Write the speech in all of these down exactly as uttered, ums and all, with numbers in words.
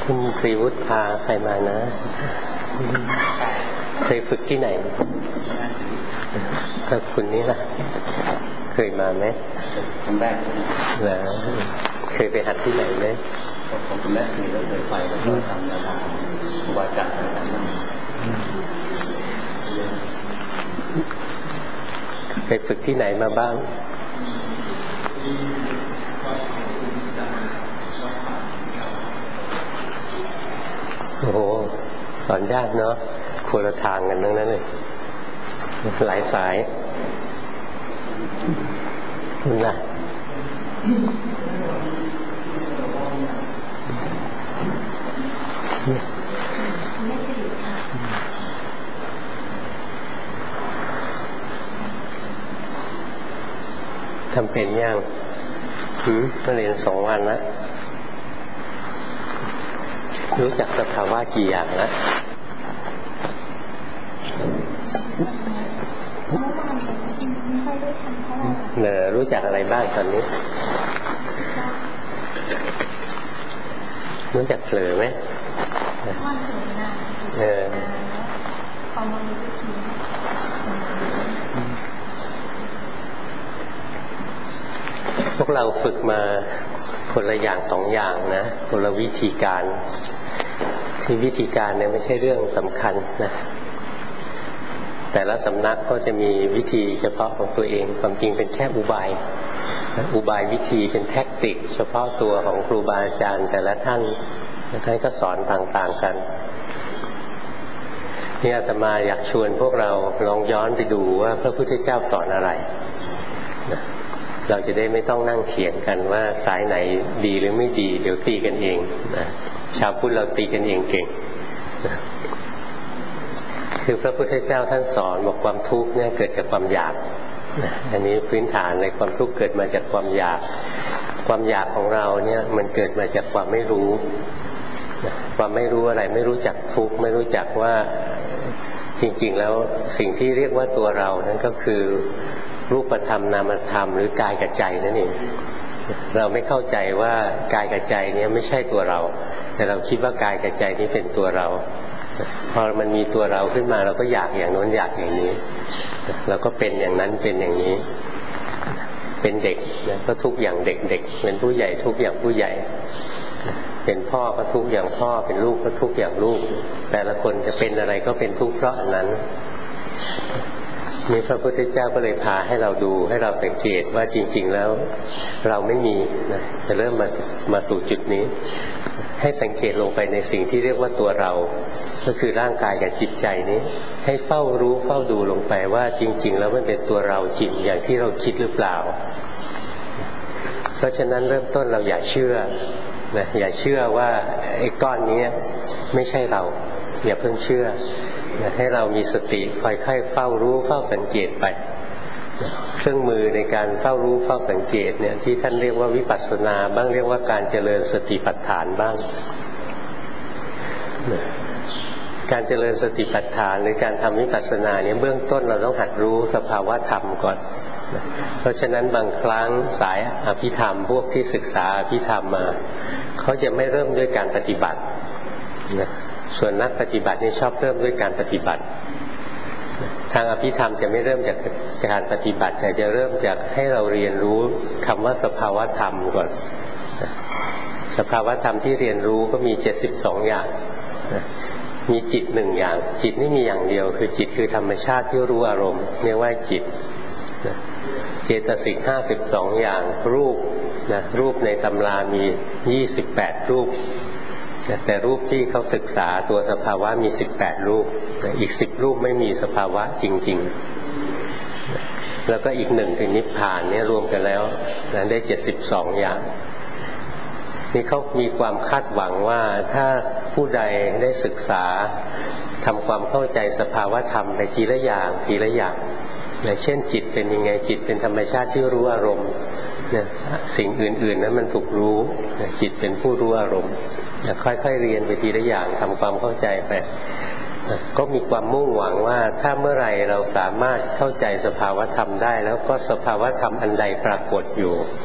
คุณตรีวุฒิพาใครมานะเคยฝึกที่ไหนก็คุณนี่ล่ะเคยมาไหมครั้งแรกแล้วเคยไปหัดที่ไหนไหมผมคุณแม่สีแล้วเคยไปแล้วก็ทำนานาครูบาอาจารย์ต่างๆไปฝึกที่ไหนมาบ้างโอ้โหสอนยากเนาะคนละทางกันทั้งนั้นเลยหลายสายคุณล่ะทำเป็นยังหืมมาเรียนสองวันแล้วรู้จักสภาวะกี่อย่างแล้วเนอรู้จักอะไรบ้างตอนนี้รู้จักเผลอไหมเออพวกเราฝึกมาคนละอย่างสองอย่างนะคนละวิธีการที่วิธีการเนี่ยไม่ใช่เรื่องสำคัญนะแต่ละสำนักก็จะมีวิธีเฉพาะของตัวเองความจริงเป็นแค่อุบายอุบายวิธีเป็นแทคติกเฉพาะตัวของครูบาอาจารย์แต่ละท่านท่านก็สอนต่างๆกันนี่อาตมาอยากชวนพวกเราลองย้อนไปดูว่าพระพุทธเจ้าสอนอะไรนะเราจะได้ไม่ต้องนั่งเถียงกันว่าสายไหนดีหรือไม่ดีเดี๋ยวตีกันเองนะชาวพุทธเราตีกันเองเก่งนะคือพระพุทธเจ้าท่านสอนบอกความทุกข์เนี่ยเกิดจากความอยากนะอันนี้พื้นฐานเลยความทุกข์เกิดมาจากความอยากความอยากของเราเนี่ยมันเกิดมาจากความไม่รู้นะความไม่รู้อะไรไม่รู้จักทุกข์ไม่รู้จักว่าจริงๆแล้วสิ่งที่เรียกว่าตัวเรานั่นก็คือรูปธรรมนามธรรมหรือกายกับใจนั่นเองเราไม่เข้าใจว่ากายกับใจนี้ไม่ใช่ตัวเราแต่เราคิดว่ากายกับใจนี้เป็นตัวเราพอมันมีตัวเราขึ้นมาเราก็อยากอย่างโน้นอยากอย่างนี้เราก็เป็นอย่างนั้นเป็นอย่างนี้เป็นเด็กนะก็ทุกอย่างเด็กๆเป็นผู้ใหญ่ทุกอย่างผู้ใหญ่เป็นพ่อก็ทุกอย่างพ่อเป็นลูกก็ทุกอย่างลูกแต่ละคนจะเป็นอะไรก็เป็นทุกข์เพราะอันนั้นนี่พระพุทธเจ้าก็เลยพาให้เราดูให้เราสังเกตว่าจริงๆแล้วเราไม่มีนะจะเริ่มมามาสู่จุดนี้ให้สังเกตลงไปในสิ่งที่เรียกว่าตัวเราก็คือร่างกายกับจิตใจนี้ให้เฝ้ารู้เฝ้าดูลงไปว่าจริงๆแล้วมันเป็นตัวเราจริงอย่างที่เราคิดหรือเปล่าเพราะฉะนั้นเริ่มต้นเราอย่าเชื่อนะอย่าเชื่อว่าไอ้ก้อนนี้ไม่ใช่เราอย่าเพิ่งเชื่อให้เรามีสติค่อยๆเฝ้ารู้เฝ้าสังเกตไปเครื่องมือในการเฝ้ารู้เฝ้าสังเกตเนี่ยที่ท่านเรียกว่าวิปัสสนาบ้างเรียกว่าการเจริญสติปัฏฐานบ้างการเจริญสติปัฏฐานหรือการทำวิปัสสนาเนี่ยเบื้องต้นเราต้องหัดรู้สภาวะธรรมก่อนเพราะฉะนั้นบางครั้งสายอภิธรรมพวกที่ศึกษาอภิธรรมมาเขาจะไม่เริ่มด้วยการปฏิบัตินะส่วนนักปฏิบัตินี่ชอบเริ่มด้วยการปฏิบัติทางอภิธรรมจะไม่เริ่มจากการปฏิบัติแต่จะเริ่มจากให้เราเรียนรู้คำว่าสภาวะธรรมก่อนสภาวะธรรมที่เรียนรู้ก็มีเจ็ดสิบสองอย่างมีจิตหนึ่งอย่างจิตนี่มีอย่างเดียวคือจิตคือธรรมชาติที่รู้อารมณ์เรียกว่าจิตเจตสิกห้าสิบสองอย่างรูปนะรูปในตำรามียี่สิบแปดรูปแต่รูปที่เขาศึกษาตัวสภาวะมีสิบแปดรูปอีกสิบรูปไม่มีสภาวะจริงๆแล้วก็อีกหนึ่งคือนิพพานเนี่ยรวมกันแล้วนั้นได้เจ็ดสิบสองอย่างนี่เขามีความคาดหวังว่าถ้าผู้ใดได้ศึกษาทำความเข้าใจสภาวะธรรมไปทีละอย่างทีละอย่างเช่นจิตเป็นยังไงจิตเป็นธรรมชาติที่รู้อารมณ์สิ่งอื่นๆนั้นมันถูกรู้จิตเป็นผู้รู้อารมณ์ค่อยๆเรียนไปทีละอย่างทำความเข้าใจไปก็มีความมุ่งหวังว่าถ้าเมื่อไหร่เราสามารถเข้าใจสภาวะธรรมได้แล้วก็สภาวะธรรมอันใดปรากฏอยู่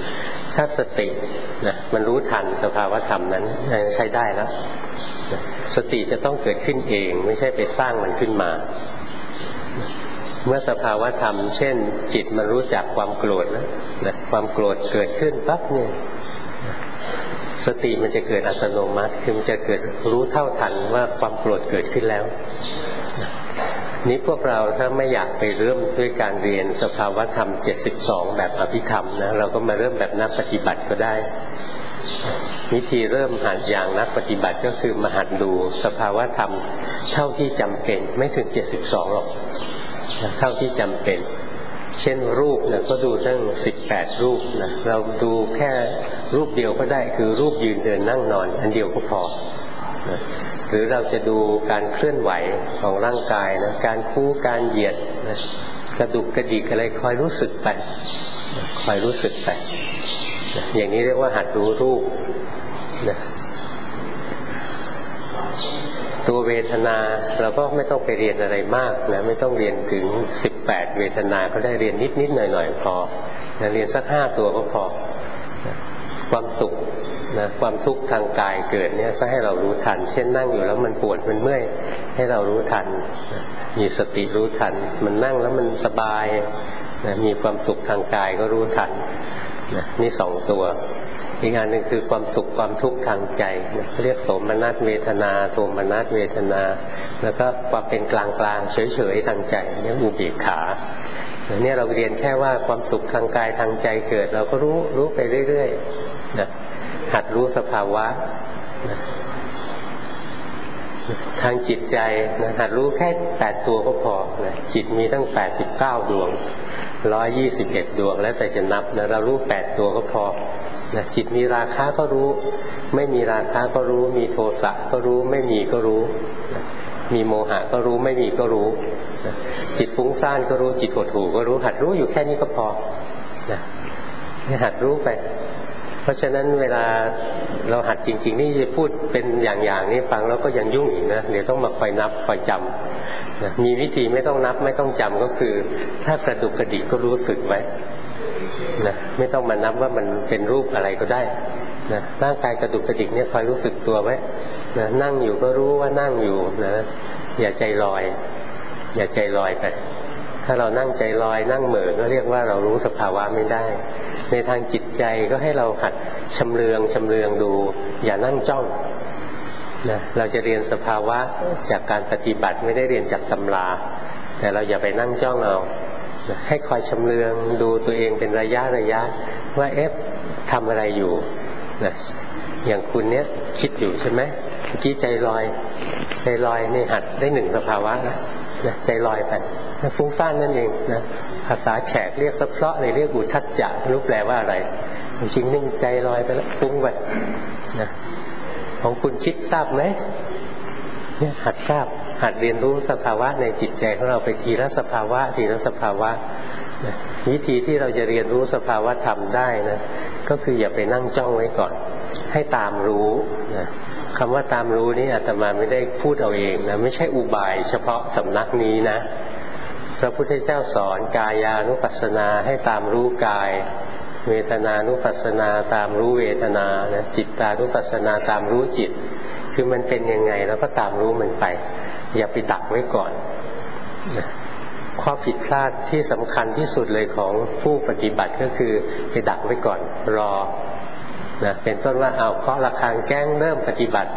ถ้าสตินะมันรู้ทันสภาวธรรมนั้นใช้ได้แล้วสติจะต้องเกิดขึ้นเองไม่ใช่ไปสร้างมันขึ้นมาเมื่อสภาวธรรมเช่นจิตมันรู้จักความโกรธนะนะความโกรธเกิดขึ้นปั๊บเนี่ยสติมันจะเกิดอัตโนมัติคือมันจะเกิดรู้เท่าทันว่าความโกรธเกิดขึ้นแล้วนี้พวกเราถ้าไม่อยากไปเริ่มด้วยการเรียนสภาวธรรมเจ็ดสิบสองแบบอภิธรรมนะเราก็มาเริ่มแบบนักปฏิบัติก็ได้วิธีเริ่มหัดอย่างนักปฏิบัติก็คือมาหัดดูสภาวธรรมเท่าที่จำเป็นไม่ถึงเจ็ดสิบสองหรอกเท่าที่จำเป็นเช่นรูปนะก็ดูตั้งสิบแปดรูปนะเราดูแค่รูปเดียวก็ได้คือรูปยืนเดินนั่งนอนอันเดียวก็พอนะหรือเราจะดูการเคลื่อนไหวของร่างกายนะการคู่การเหยียดนะกระดุกกระดิกอะไรคอยรู้สึกไปคอยรู้สึกไปนะอย่างนี้เรียกว่าหัดรู้รูปนะตัวเวทนาเราก็ไม่ต้องไปเรียนอะไรมากนะไม่ต้องเรียนถึงสิบแปดเวทนาก็ได้เรียนนิดๆหน่อยๆพอนะเรียนสักห้าตัวก็พอนะความสุขนะความทุกข์ทางกายเกิดเนี่ยก็ให้เรารู้ทันเช่นนั่งอยู่แล้วมันปวดมันเมื่อยให้เรารู้ทันนะมีสติรู้ทันมันนั่งแล้วมันสบายนะมีความสุขทางกายก็รู้ทันนะนี่สองตัวอีกอันหนึ่งคือความสุขความทุกข์ทางใจนะเรียกโสมนัสเวทนาโทมนัสเวทนาแล้วก็ความเป็นกลางกลางเฉยๆทางใจเรียกอุเบกขาเนี่ยเราเรียนแค่ว่าความสุขทางกายทางใจเกิดเราก็รู้รู้ไปเรื่อยๆนะหัดรู้สภาวะนะทางจิตใจนะหัดรู้แค่แปดตัวก็พอนะจิตมีตั้งแปดสิบเก้าดวงร้อยยี่สิบเอ็ดดวงแล้วแต่จะนับนะเรารู้แปดตัวก็พอนะจิตมีราคะก็รู้ไม่มีราคะก็รู้มีโทสะก็รู้ไม่มีก็รู้นะมีโมหะก็รู้ไม่มีก็รู้นะจิตฟุ้งซ่านก็รู้จิตหดหู่ก็รู้หัดรู้อยู่แค่นี้ก็พอนะหัดรู้ไปเพราะฉะนั้นเวลาเราหัดจริงๆนี่จะพูดเป็นอย่างๆนี่ฟังแล้วก็ยังยุ่งอีกนะเดี๋ยวต้องมาคอยนับคอยจำนะมีวิธีไม่ต้องนับไม่ต้องจำก็คือถ้ากระดุกกระดิกก็รู้สึกไว้นะไม่ต้องมานับว่ามันเป็นรูปอะไรก็ได้นะร่างกายกระดุกกระดิกเนี่ยคอยรู้สึกตัวไว้นะนั่งอยู่ก็รู้ว่านั่งอยู่นะอย่าใจลอยอย่าใจลอยไปถ้าเรานั่งใจลอยนั่งเหม่อก็เรียกว่าเรารู้สภาวะไม่ได้ในทางจิตใจก็ให้เราหัดชำเลืองชำเลืองดูอย่านั่งจ้องนะเราจะเรียนสภาวะจากการปฏิบัติไม่ได้เรียนจากตำราแต่เราอย่าไปนั่งจ้องเอานะให้คอยชำเลืองดูตัวเองเป็นระยะระยะว่าเอ๊ะทำอะไรอยู่นะอย่างคุณเนี้ยคิดอยู่ใช่ไหมเมื่อกี้ใจลอยใจลอยนี่หัดได้หนึ่งสภาวะนะนะใจลอยไปฟุ้งซ่านนั่นเองนะภาษาแขกเรียกสัพเพาะเลยเรียกอุทัจจะรู้แปลว่าอะไรจริงๆนี่ใจลอยไปแล้วฟุ้งไปนะของคุณคิดทราบไหมเนี่ยหัดทราบหัดเรียนรู้สภาวะในจิตใจของเราไปทีละสภาวะทีละสภาวะนะวิธีที่เราจะเรียนรู้สภาวะธรรมได้นะก็คืออย่าไปนั่งจ้องไว้ก่อนให้ตามรู้นะคำว่าตามรู้นี่อาตมาไม่ได้พูดเอาเองนะไม่ใช่อุบายเฉพาะสำนักนี้นะพระพุทธเจ้าสอนกายานุปัสสนาให้ตามรู้กายเวทนานุปัสสนาตามรู้เวทนานะจิตตานุปัสสนาตามรู้จิตคือมันเป็นยังไงแล้วก็ตามรู้มันไปอย่าไปดักไว้ก่อนนะข้อผิดพลาดที่สำคัญที่สุดเลยของผู้ปฏิบัติก็คือไปดักไว้ก่อนรอนะเป็นต้นว่าเอาเคาะระฆังแกล้งเริ่มปฏิบัติ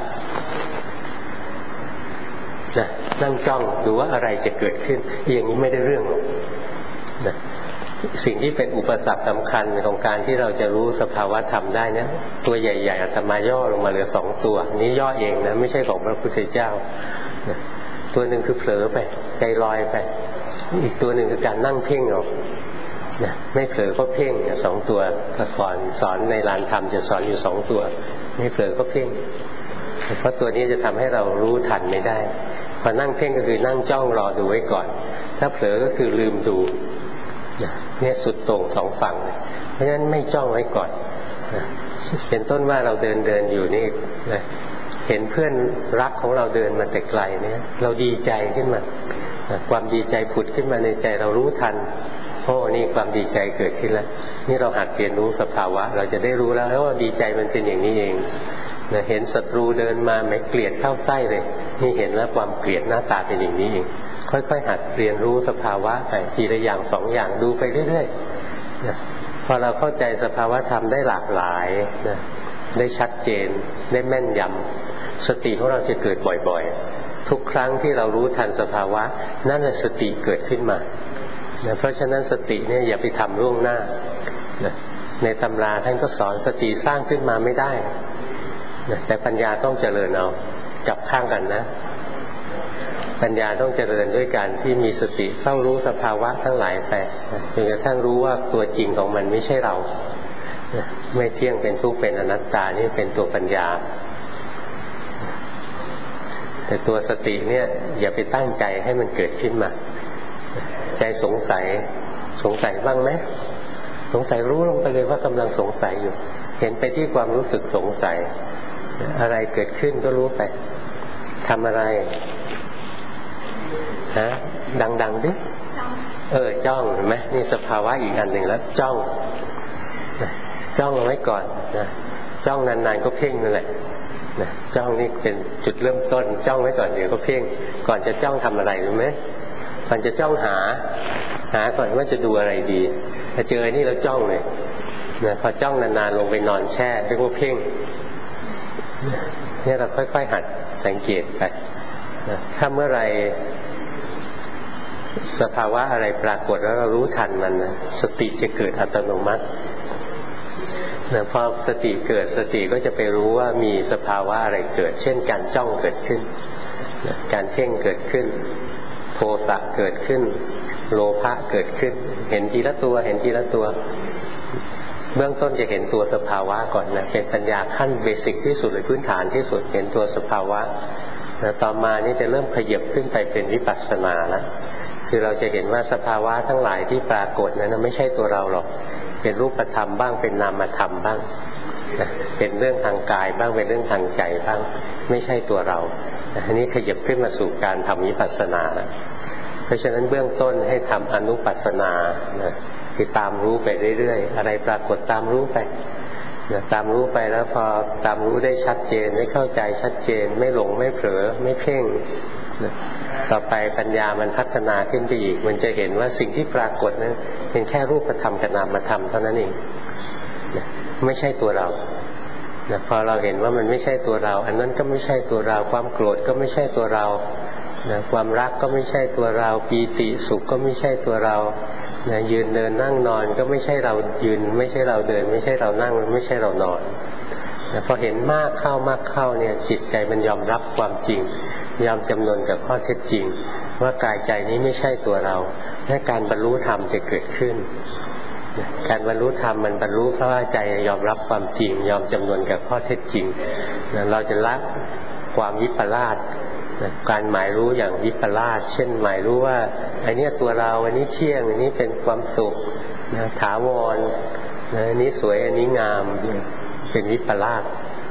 นะนั่งจ้องดูว่าอะไรจะเกิดขึ้นอย่างนี้ไม่ได้เรื่องนะสิ่งที่เป็นอุปสรรคสำคัญของการที่เราจะรู้สภาวะธรรมได้เนี่ยตัวใหญ่ๆอาตมาย่อลงมาเหลือสองตัวนี้ย่อเองนะไม่ใช่ของพระพุทธเจ้านะตัวหนึ่งคือเผลอไปใจลอยไปอีกตัวหนึ่งคือการนั่งเพ่งเอานะไม่เผลอก็เพ่งสองตัวแต่ก่อนสอนในลานธรรมจะสอนอยู่สองตัวไม่เผลอก็เพ่งเพราะตัวนี้จะทำให้เรารู้ทันไม่ได้พอนั่งเพ่งก็คือนั่งจ้องรอดูไว้ก่อนถ้าเผลอก็คือลืมดูเนี่ยสุดโต่งสองฝั่งเพราะฉะนั้นไม่จ้องไว้ก่อนเป็นต้นว่าเราเดินเดินอยู่นี่เห็นเพื่อนรักของเราเดินมาแต่ไกลเนี่ยเราดีใจขึ้นมาความดีใจผุดขึ้นมาในใจเรารู้ทันโอ้นี่ความดีใจเกิดขึ้นแล้วนี่เราหัดเรียนรู้สภาวะเราจะได้รู้แล้วว่าดีใจมันเป็นอย่างนี้เองนะเห็นศัตรูเดินมาไม่เกลียดเข้าไส้เลยนี่เห็นแล้วความเกลียดหน้าตาเป็นอย่างนี้เองค่อยๆหัดเรียนรู้สภาวะไปทีละอย่างสองอย่างดูไปเรื่อยๆนะพอเราเข้าใจสภาวะธรรมได้หลากหลายนะได้ชัดเจนได้แม่นยำสติของเราจะเกิดบ่อยๆทุกครั้งที่เรารู้ทันสภาวะนั่นแหละสติเกิดขึ้นมานะเพราะฉะนั้นสติเนี่ยอย่าไปทำล่วงหน้านะในตำราท่านก็สอนสติสร้างขึ้นมาไม่ได้นะแต่ปัญญาต้องเจริญเอาจับข้างกันนะปัญญาต้องเจริญด้วยการที่มีสติเฝ้ารู้สภาวะทั้งหลายไปจนกระทั่งรู้ว่าตัวจริงของมันไม่ใช่เราไม่เที่ยงเป็นทุกข์เป็นอนัตตานี่เป็นตัวปัญญาแต่ตัวสติเนี่ยอย่าไปตั้งใจให้มันเกิดขึ้นมาใจสงสัยสงสัยบ้างไหมสงสัยรู้ลงไปเลยว่ากำลังสงสัยอยู่เห็นไปที่ความรู้สึกสงสัยอะไรเกิดขึ้นก็รู้ไปทำอะไรฮะดังๆดิเออจ้องเห็นไหมนี่สภาวะอีกอันหนึ่งแล้วจ้องจ้องเอาไว้ก่อนนะจ้องนานๆก็เพ่งนั่นแหละนะจ้องนี่เป็นจุดเริ่มต้นจ้องไว้ก่อนเดี๋ยวก็เพ่งก่อนจะจ้องทำอะไรรู้ไหมก่อนจะจ้องหาหาก่อนว่าจะดูอะไรดีถ้าเจอนี่เราจ้องเลยนะพอจ้องนานๆลงไปนอนแช่เรียกว่าเพ่งเนี่ยเราค่อยๆหัดสังเกตไปนะถ้าเมื่อไรสภาวะอะไรปรากฏแล้วเรารู้ทันมันนะสติจะเกิดอัตโนมัตินะพอสติเกิดสติก็จะไปรู้ว่ามีสภาวะอะไรเกิดเช่นการจ้องเกิดขึ้นนะการเพ่งเกิดขึ้นโทสะเกิดขึ้นโลภะเกิดขึ้นเห็นทีละตัวเห็นทีละตัวเบื้องต้นจะเห็นตัวสภาวะก่อนนะเป็นปัญญาขั้นเบสิกที่สุดเลยพื้นฐานที่สุดเห็นตัวสภาวะนะต่อมานี่จะเริ่มขยับขึ้นไปเป็นวิปัสสนาแล้วคือเราจะเห็นว่าสภาวะทั้งหลายที่ปรากฏนั้นไม่ใช่ตัวเราหรอกเป็นรูปธรรมบ้างเป็นนามธรรมบ้างนะเป็นเรื่องทางกายบ้างเป็นเรื่องทางใจบ้างไม่ใช่ตัวเราอันนี้ขยับขึ้นมาสู่การทำวิปัสสนาแล้วเพราะฉะนั้นเบื้องต้นให้ทำอนุปัสสนานะคือตามรู้ไปเรื่อยๆอะไรปรากฏตามรู้ไปนะตามรู้ไปแล้วพอตามรู้ได้ชัดเจนได้เข้าใจชัดเจนไม่หลงไม่เผลอไม่เพ่งนะต่อไปปัญญามันพัฒนาขึ้นไปอีกมันจะเห็นว่าสิ่งที่ปรากฏนั้นเป็นแค่รูปธรรมกับนามธรรมเท่านั้นเองนะไม่ใช่ตัวเรานะพอเราเห็นว่ามันไม่ใช่ตัวเราอันนั้นก็ไม่ใช่ตัวเราความโกรธก็ไม่ใช่ตัวเรานะความรักก็ไม่ใช่ตัวเราปีติสุขก็ไม่ใช่ตัวเรานะยืนเดินนั่งนอนก็ไม่ใช่เรายืนไม่ใช่เราเดินไม่ใช่เรานั่งไม่ใช่เรานอนนะพอเห็นมากเข้ามากเข้าเนี่ยจิตใจมันยอมรับความจริงยอมจำนนกับข้อเท็จจริงว่ากายใจนี้ไม่ใช่ตัวเราและการบรรลุธรรมจะเกิดขึ้นการบรรลุธรรมมันบรรลุเพราะว่าใจยอมรับความจริงยอมจำนนกับข้อเท็จจริงเราจะละความวิปลาสการหมายรู้อย่างวิปลาสเช่นหมายรู้ว่าอันนี้ตัวเราอันนี้เที่ยงอันนี้เป็นความสุขนะถาวรนะอันนี้สวยอันนี้งามเป็นวิปลาส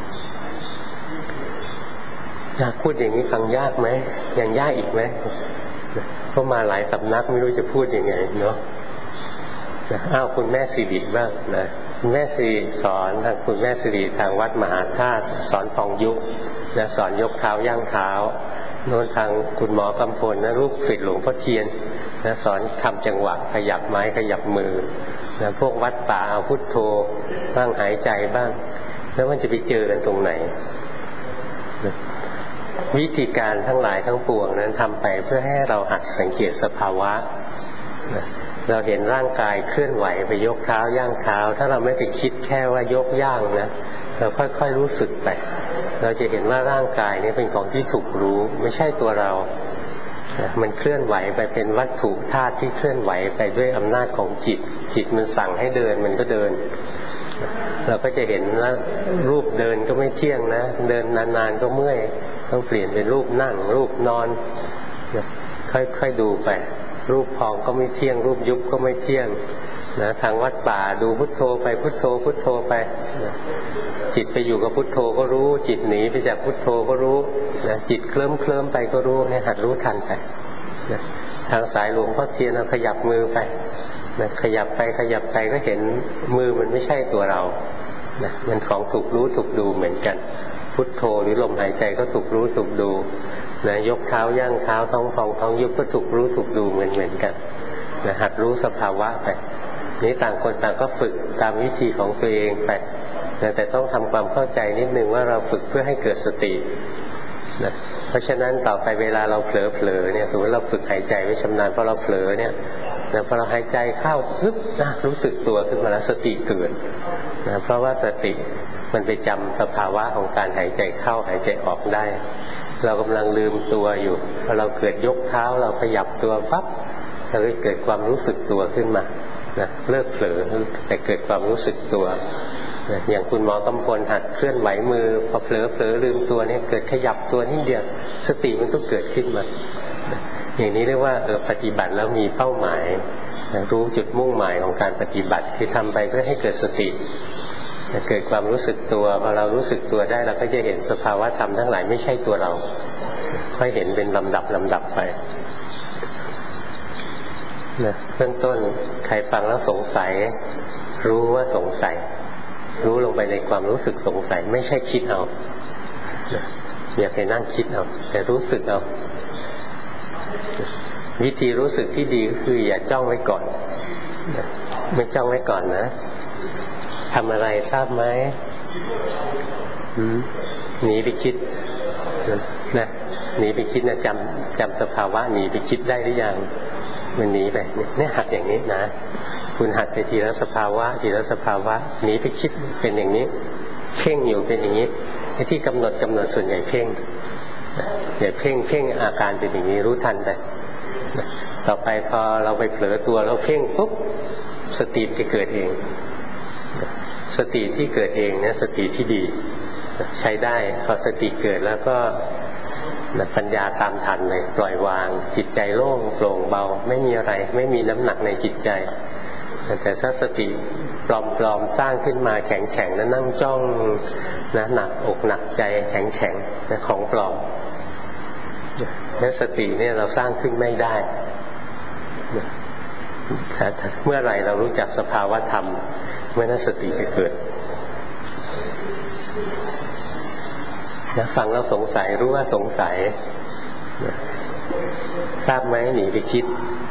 พูดอย่างนี้ฟังยากไหมยังยากอีกไหมเพราะมาหลายสำนักไม่รู้จะพูดยังไงเนาะอ้าวคุณแม่สิริบ้างนะคุณแม่สิริสอนทางคุณแม่สิริทางวัดมหาธาตุสอนพองยุบนะสอนยกเท้าย่างเท้าโน้นทางคุณหมอกำพลนะลูกศิษย์หลวงพ่อเทียนนะสอนทำจังหวะขยับไม้ขยับมือนะพวกวัดป่าเอาพุทโธบ้างหายใจบ้างแล้วมันจะไปเจอกันตรงไหนนะวิธีการทั้งหลายทั้งปวงนั้นทำไปเพื่อให้เราหัดสังเกตสภาวะนะเราเห็นร่างกายเคลื่อนไหวไปยกเท้าย่างเท้าถ้าเราไม่ไปคิดแค่ว่ายกย่างนะเราค่อยๆรู้สึกไปเราจะเห็นว่าร่างกายนี้เป็นของที่ถูกรู้ไม่ใช่ตัวเรามันเคลื่อนไหวไปเป็นวัตถุธาตุที่เคลื่อนไหวไปด้วยอำนาจของจิตจิตมันสั่งให้เดินมันก็เดินเราก็จะเห็นว่ารูปเดินก็ไม่เที่ยงนะเดินนานๆก็เมื่อยต้องเปลี่ยนเป็นรูปนั่งรูปนอนค่อยๆดูไปรูปพองก็ไม่เที่ยงรูปยุบก็ไม่เที่ยงนะทางวัดป่าดูพุทโธไปพุทโธพุทโธไปนะจิตไปอยู่กับพุทโธก็รู้จิตหนีไปจากพุทโธก็รู้นะจิตเคลิ้มเคลิ้มไปก็รู้เนี่ยหัดรู้ทันไปนะทางสายหลวงพ่อเทียนเราขยับมือไปนะขยับไปขยับไปก็เห็นมือมันไม่ใช่ตัวเรานะมันของถูกรู้ถูกดูเหมือนกันพุทโธหรือลมหายใจก็ถูกรู้ถูกดูนะยกเท้าย่างเท้าท้องพองท้องยุบก็ถูกรู้ถูกดูเหมือนเหมือนกันนะหัดรู้สภาวะไปนี้ต่างคนต่างก็ฝึกตามวิธีของตัวเองไปนะแต่ต้องทำความเข้าใจนิดนึงว่าเราฝึกเพื่อให้เกิดสตินะเพราะฉะนั้นต่อไปเวลาเราเผลอๆเนี่ยสมมติเราฝึกหายใจไว้ชำนาญพอเราเผลอเนี่ยนะพอเราหายใจเข้าปึ๊บนะรู้สึกตัวขึ้นมาแล้วสติเกิดนะเพราะว่าสติมันไปจำสภาวะของการหายใจเข้าหายใจออกได้เรากำลังลืมตัวอยู่พอเราเกิดยกเท้าเราขยับตัวปั๊บเราก็เกิดความรู้สึกตัวขึ้นมานะเลิกเผลอแต่เกิดความรู้สึกตัวนะอย่างคุณหมอกำพลหัดเคลื่อนไหวมือพอเผลอเผลอลืมตัวเนี่ยเกิดขยับตัวนิดเดียวสติมันก็เกิดขึ้นมานะอย่างนี้เรียกว่าเออปฏิบัติแล้วมีเป้าหมายนะรู้จุดมุ่งหมายของการปฏิบัติคือทำไปเพื่อให้เกิดสติเกิดความรู้สึกตัวพอเรารู้สึกตัวได้เราก็จะเห็นสภาวะธรรมทั้งหลายไม่ใช่ตัวเราค่อยเห็นเป็นลำดับลำดับไปนะเบื้องต้นใครฟังแล้วสงสัยรู้ว่าสงสัยรู้ลงไปในความรู้สึกสงสัยไม่ใช่คิดเอานะอย่าไปนั่งคิดเอาแต่รู้สึกเอาวิธีรู้สึกที่ดีก็คืออย่าจ้องไว้ก่อนนะไม่จ้องไว้ก่อนนะทำอะไรทราบไหมหนีไปคิดนะหนีไปคิดนะจำจำสภาวะหนีไปคิดได้หรือยังมันหนีไปเนี่ยหัดอย่างนี้นะคุณหัดไปทีละสภาวะทีละสภาวะหนีไปคิดเป็นอย่างนี้เพ่งอยู่เป็นอย่างนี้ไอ้ที่กำหนดกำหนดส่วนใหญ่เพ่งอย่าเพ่งเพ่งอาการเป็นอย่างนี้รู้ทันไปต่อไปพอเราไปเผลอตัวเราเพ่งปุ๊บสติจะเกิดเองสติที่เกิดเองเนี่ยสติที่ดีใช้ได้พอสติเกิดแล้วก็ปัญญาตามทันเลยปล่อยวางจิตใจโล่งโปร่งเบาไม่มีอะไรไม่มีน้ำหนักในจิตใจแต่ถ้าสติปลอมๆสร้างขึ้นมาแข็งๆแล้วนั่งจ้องนะหนักอกหนักใจแข็งๆนะของปลอมแล้วสติเนี่ยเราสร้างขึ้นไม่ได้เมื่อไหร่เรารู้จักสภาวะธรรมเมื่อนั้นสติจะเกิดนะฟังแล้วสงสัยรู้ว่าสงสัยนะทราบไหมหนีไปคิด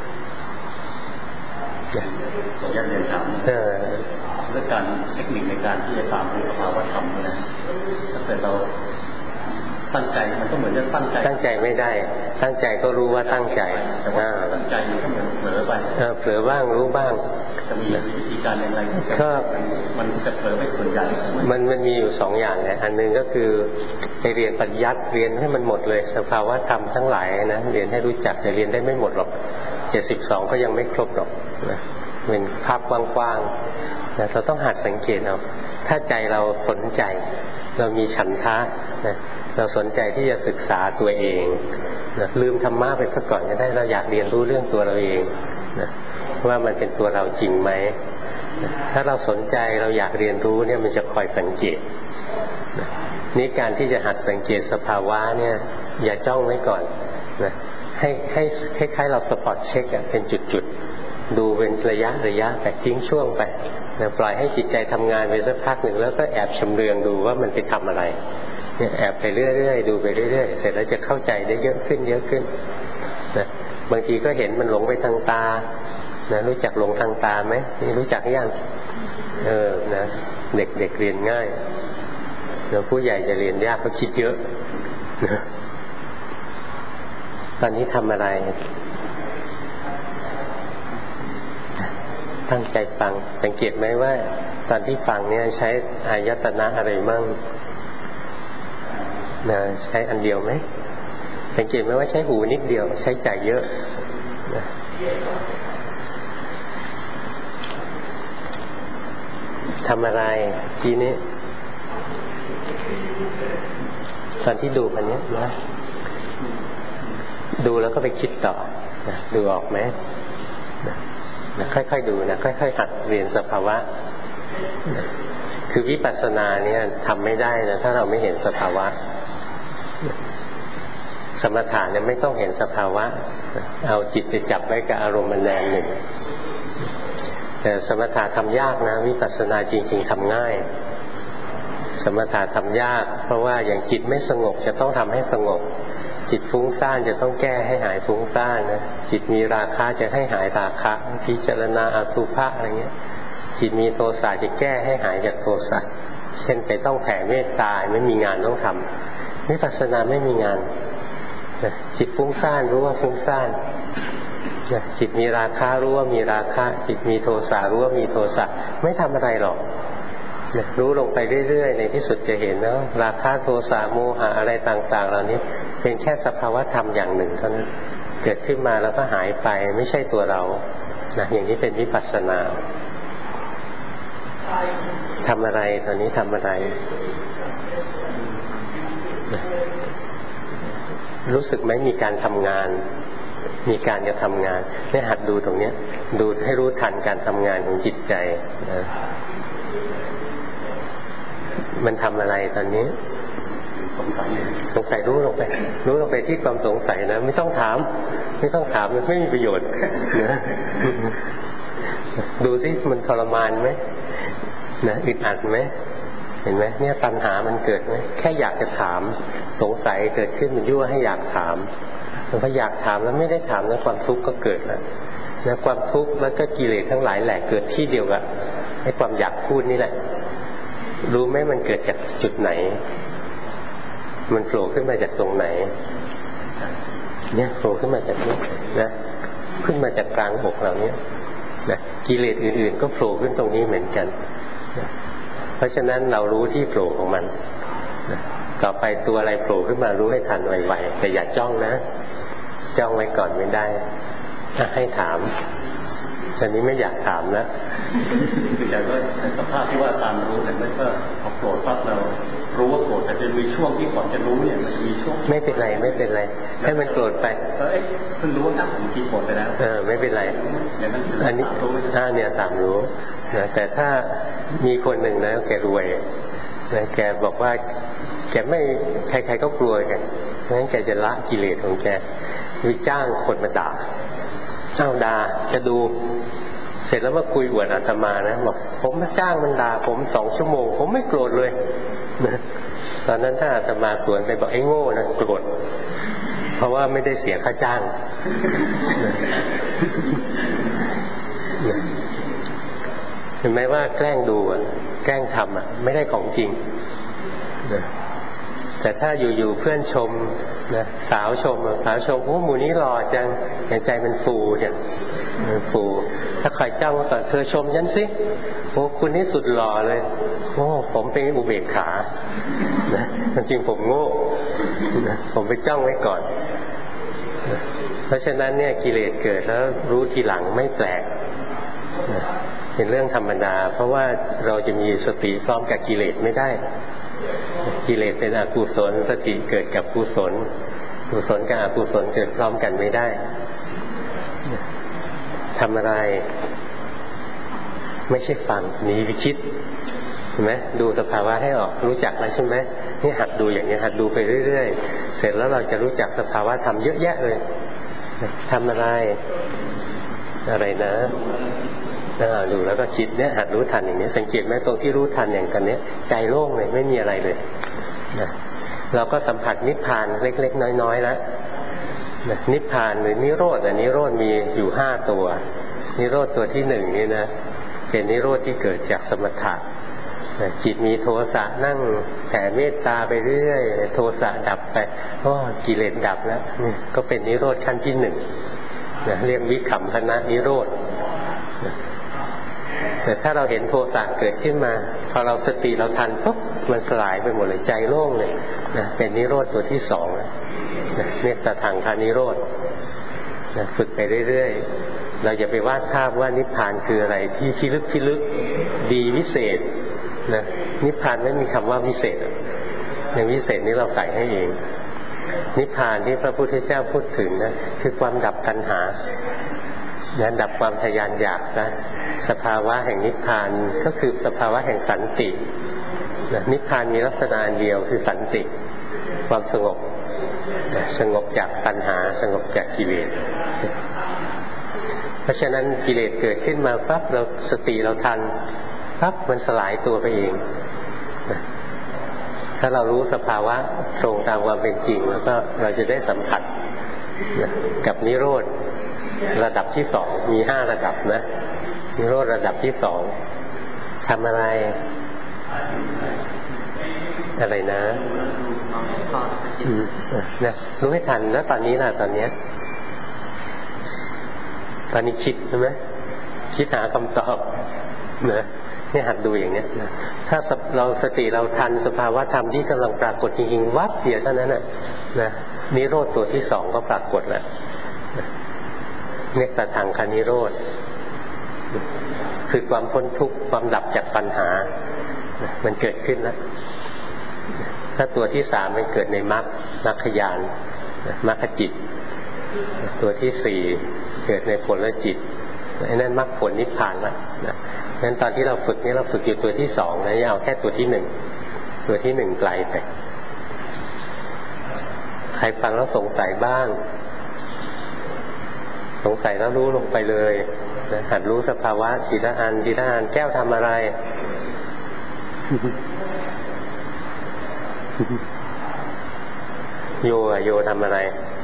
นะขออนุญาตเรียนถามเรื่องการเทคนิคในการที่จะตามรู้สภาวะธรรมนะถ้าเกิดเราตั้งใจมันก็เหมือนจะตั้งใจตั้งใจไม่ได้ตั้งใจก็รู้ว่าตั้งใจตั้งใจมันก็เหมือนเผลอไปเผลอบ้างรู้บ้างจะมีวิธีการอย่างไรก็มันจะเผลอไม่ส่วนใหญ่มันมันมีอยู่สองอย่างนะอันนึงก็คือไปเรียนปริยัติเรียนให้มันหมดเลยสภาวะธรรมทั้งหลายนะเรียนให้รู้จักแต่เรียนได้ไม่หมดหรอกเจ็ดสิบสองก็ยังไม่ครบหรอกนะเป็นภาพกว้างๆนะเราต้องหัดสังเกตเอาถ้าใจเราสนใจเรามีฉันทะนะเราสนใจที่จะศึกษาตัวเองนะลืมธรรมะไปสักก่อนก็ได้เราอยากเรียนรู้เรื่องตัวเราเองนะว่ามันเป็นตัวเราจริงไหมนะถ้าเราสนใจเราอยากเรียนรู้เนี่ยมันจะคอยสังเกตนะนี่การที่จะหัดสังเกตสภาวะเนี่ยอย่าจ้องไว้ก่อนนะให้ให้คล้ายๆเราสปอตเช็คเป็นจุดๆดูเป็นระยะระยะไปทิ้งช่วงไปนะปล่อยให้จิตใจทำงานไปสักพักหนึ่งแล้วก็แอบชำเลืองดูว่ามันไปทำอะไรเนี่ยแอบไปเรื่อยๆดูไปเรื่อยๆเสร็จแล้วจะเข้าใจได้เยอะขึ้นเยอะขึ้นนะบางทีก็เห็นมันหลงไปทางตานะรู้จักหลงทางตาไหมนี่รู้จักยังเออนะเด็กเด็กเรียนง่ายแล้วผู้ใหญ่จะเรียนยากเพราะคิดเยอะนะตอนนี้ทำอะไรตั้งใจฟังสังเกตไหมว่าตอนที่ฟังเนี่ยใช้อายตนะอะไรมั่งนะใช้อันเดียวไหมสังเกตไหมว่าใช้หูนิดเดียวใช้ใจเยอะนะทำอะไรทีนี้ตอนที่ดูมันเนี้ยนะดูแล้วก็ไปคิดต่อนะดูออกไหมนะนะค่อยๆดูนะค่อยๆหัดเรียนสภาวะนะคือวิปัสสนาเนี่ยทำไม่ได้นะถ้าเราไม่เห็นสภาวะสมถะเนี่ยไม่ต้องเห็นสภาวะเอาจิตไปจับไว้กับอารมณ์มันแรงหนึ่งแต่สมถะทำยากนะวิปัสสนาจริงๆทำง่ายสมถะทำยากเพราะว่าอย่างจิตไม่สงบจะต้องทำให้สงบจิตฟุ้งซ่านจะต้องแก้ให้หายฟุ้งซ่านนะจิตมีราคะจะให้หายราคะพิจารณาอสุภะอะไรเงี้ยจิตมีโทสะจะแก้ให้หายจากโทสะเช่นไปต้องแผ่เมตตาไม่มีงานต้องทำวิปัสสนาไม่มีงานจิตฟุ้งซ่านรู้ว่าฟุ้งซ่านจิตมีราคะรู้ว่ามีราคะจิตมีโทสะรู้ว่ามีโทสะไม่ทำอะไรหรอกรู้ลงไปเรื่อยๆในที่สุดจะเห็นนะราคะโทสะโมหะอะไรต่างๆเหล่านี้เป็นแค่สภาวะธรรมอย่างหนึ่งเท่านั้นเกิดขึ้นมาแล้วก็หายไปไม่ใช่ตัวเรานะอย่างนี้เป็นวิปัสสนาทำอะไรตอนนี้ทำอะไรรู้สึกไหมมีการทำงานมีการจะทำงานให้หัดดูตรงนี้ดูให้รู้ทันการทำงานของจิตใจนะมันทำอะไรตอนนี้สงสัยสงสัยรู้ลงไปรู้ลงไปที่ความสงสัยนะไม่ต้องถามไม่ต้องถามมันไม่มีประโยชน์นะดูสิมันทรมานไหมนะอึดอัดไหมเห็นไหมเนี่ยตัณหามันเกิดไหมแค่อยากจะถามสงสัยเกิดขึ้นมันยั่วให้อยากถามมันก็อยากถามแล้วไม่ได้ถามแล้วความทุกข์ก็เกิดแล้วนะความทุกข์แล้วก็กิเลสทั้งหลายแหละเกิดที่เดียวกับไอ้ความอยากพูดนี่แหละรู้ไหมมันเกิดจากจุดไหนมันโผล่ขึ้นมาจากตรงไหนเนี่ยโผล่ขึ้นมาจากนี้นะขึ้นมาจากกลางอกเราเนี่ยนะกิเลสอื่นๆก็โผล่ขึ้นตรงนี้เหมือนกันนะเพราะฉะนั้นเรารู้ที่โผล่ของมันนะต่อไปตัวอะไรโผล่ขึ้นมารู้ให้ทันไวๆแต่อย่าจ้องนะจ้องไว้ก่อนไม่ได้ให้ถามตอนนี้ไม่อยากถามแล้วคืออย่างว่าในสภาพที่ว่าตามรู้แต่ไม่ก็พอโกรธปั๊บเรารู้ว่าโกรธแต่จะมีช่วงที่ก่อนจะรู้เนี่ยมันมีช่วงไม่เป็นไรไม่เป็นไรให้มันโกรธไปเอ๊ะเพิ่งรู้ว่าตั้งผมคิดโกรธไปแล้วเออไม่เป็นไรอันนี้ถ้าเนี่ยตามรู้นะแต่ถ้ามีคนหนึ่งนะแกรวยนะแกบอกว่าแกไม่ใครๆก็กลัวแกเพราะฉะนั้นแกจะละกิเลสของแกวิจ้างคนมาด่าเจ้าด่าจะดูเสร็จแล้วมาคุยอวดอาตมานะบอกผมมาจ้างมันด่าผมสองชั่วโมงผมไม่โกรธเลยนะตอนนั้นถ้าอาตมาสวนไปบอกไอ้โง่นะโกรธเพราะว่าไม่ได้เสียค่าจ้างเห็นไหมว่าแกล้งดูอ่ะแกล้งทำอ่ะไม่ได้ของจริงนะแต่ถ้าอยู่ๆเพื่อนชมนะสาวชมสาวชมโอ้หมูนี้หล่อจังใจมันฟูเนี่ยมันฟูถ้าใครจ้างว่าก่อนเธอชมยันสิโอ้คุณนี่สุดหล่อเลยโอ้ผมเป็นอุเบกขานะจริงผมโง่นะผมไปจ้องไว้ก่อนนะเพราะฉะนั้นเนี่ยกิเลสเกิดแล้วรู้ทีหลังไม่แปลกนะเป็นเรื่องธรรมดาเพราะว่าเราจะมีสติพร้อมกับกิเลสไม่ได้กิเลสเป็นอกุศลสติเกิดกับกุศลกุศลกับอกุศลเกิดพร้อมกันไม่ได้ทำอะไรไม่ใช่ฟังหนีไปคิดเห็นไหมดูสภาวะให้ออกรู้จักแล้วใช่ไหมนี่หัดดูอย่างนี้หัดดูไปเรื่อยๆเสร็จแล้วเราจะรู้จักสภาวะธรรมเยอะแยะเลยทำอะไรอะไรนะดูแล้วก็คิดเนี่ยหัดรู้ทันอย่างนี้สังเกตไหมตรงที่รู้ทันอย่างกันเนี้ยใจโล่งเลยไม่มีอะไรเลยนะเราก็สัมผัสนิพพานเล็กๆน้อยๆแล้วนะนิพพานหรือนิโรธอันนิโรธมีอยู่ห้าตัวนิโรธตัวที่หนึ่งนี่นะเป็นนิโรธที่เกิดจากสมถะนะจิตมีโทสะนั่งแผ่เมตตาไปเรื่อยโทสะดับไปก็กิเลสดับแล้วนี่ก็เป็นนิโรธขั้นที่หนึ่งนะเรียกวิคัมภนะนิโรธนะแต่ถ้าเราเห็นโทสะเกิดขึ้นมาพอเราสติเราทันปุ๊บมันสลายไปหมดเลยใจโล่งเลยนะเป็นนิโรธตัวที่สองนะเมตตาทางคานิโรธนะฝึกไปเรื่อยๆเราอย่าไปวาดภาพว่านิพพานคืออะไรที่พิลึกพิลึกดีวิเศษนะนิพพานไม่มีคำว่าวิเศษอย่างวิเศษนี้เราใส่ให้เองนิพพานที่พระพุทธเจ้าพูดถึงนะคือความดับตัณหานะดับความทะยานอยากนะสภาวะแห่งนิพพานก็คือสภาวะแห่งสันตินะนิพพานมีลักษณะเดียวคือสันติความสงบนะสงบจากตัณหาสงบจากกิเลสเพราะฉะนั้นกิเลสเกิดขึ้นมาปั๊บเราสติเราทันปั๊บมันสลายตัวไปเองถ้าเรารู้สภาวะตรงตามความเป็นจริงแล้วก็เราจะได้สัมผัสกับนิโรธระดับที่สองมีห้าระดับนะนิโรธระดับที่สองทำอะไรอะไรนะนะรู้ให้ทันแล้วตอนนี้ล่ะตอนเนี้ยตอนนี้คิดใช่ไหมคิดหาคำตอบนะนี่หัดดูอย่างเนี้ยนะถ้าเราสติเราทันสภาวะธรรมที่กำลังปรากฏจริงๆวับเดียวเท่านั้นน่ะนะนิโรธตัวที่สองก็ปรากฏแล้วเนี่ยตทังคนิโรธคือความพ้นทุกข์ความดับจากปัญหามันเกิดขึ้นแล้วถ้าตัวที่สามมันเกิดในมรรคมรรคญาณมรรคจิตตัวที่สี่เกิดในผลจิตไอ้นั่นมรรคผลนิพพานละนะงั้นตอนที่เราฝึกนี่เราฝึกอยู่ตัวที่สองนะอย่าเอาแค่ตัวที่หนึ่งตัวที่หนึ่งไกลไปใครฟังแล้วสงสัยบ้างสงสัยแล้วรู้ลงไปเลยนะหัดรู้สภาวะทีละอันทีละอันแก้วทำอะไรโยอะโยทำอะไร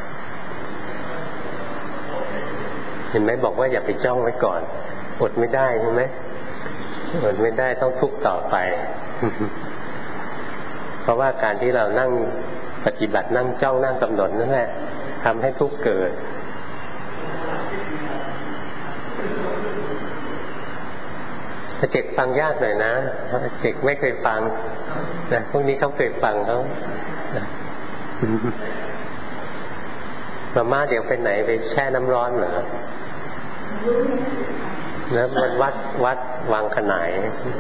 เห็นไหมบอกว่าอย่าไปจ้องไว้ก่อนอดไม่ได้ใช่ไหมอดไม่ได้ต้องทุกข์ต่อไปเพราะว่าการที่เรานั่งปฏิบัตินั่งจ้องนั่งกำหนดนั่นแหละทำให้ทุกข์เกิดเจ็กฟังยากหน่อยนะเจ็กไม่เคยฟังนะพวกนี้เขาเคยฟังเขามาม่าเดี๋ยวไปไหนไปแช่น้ำร้อนเหรอแล้วมันวัดวัดวางขนาย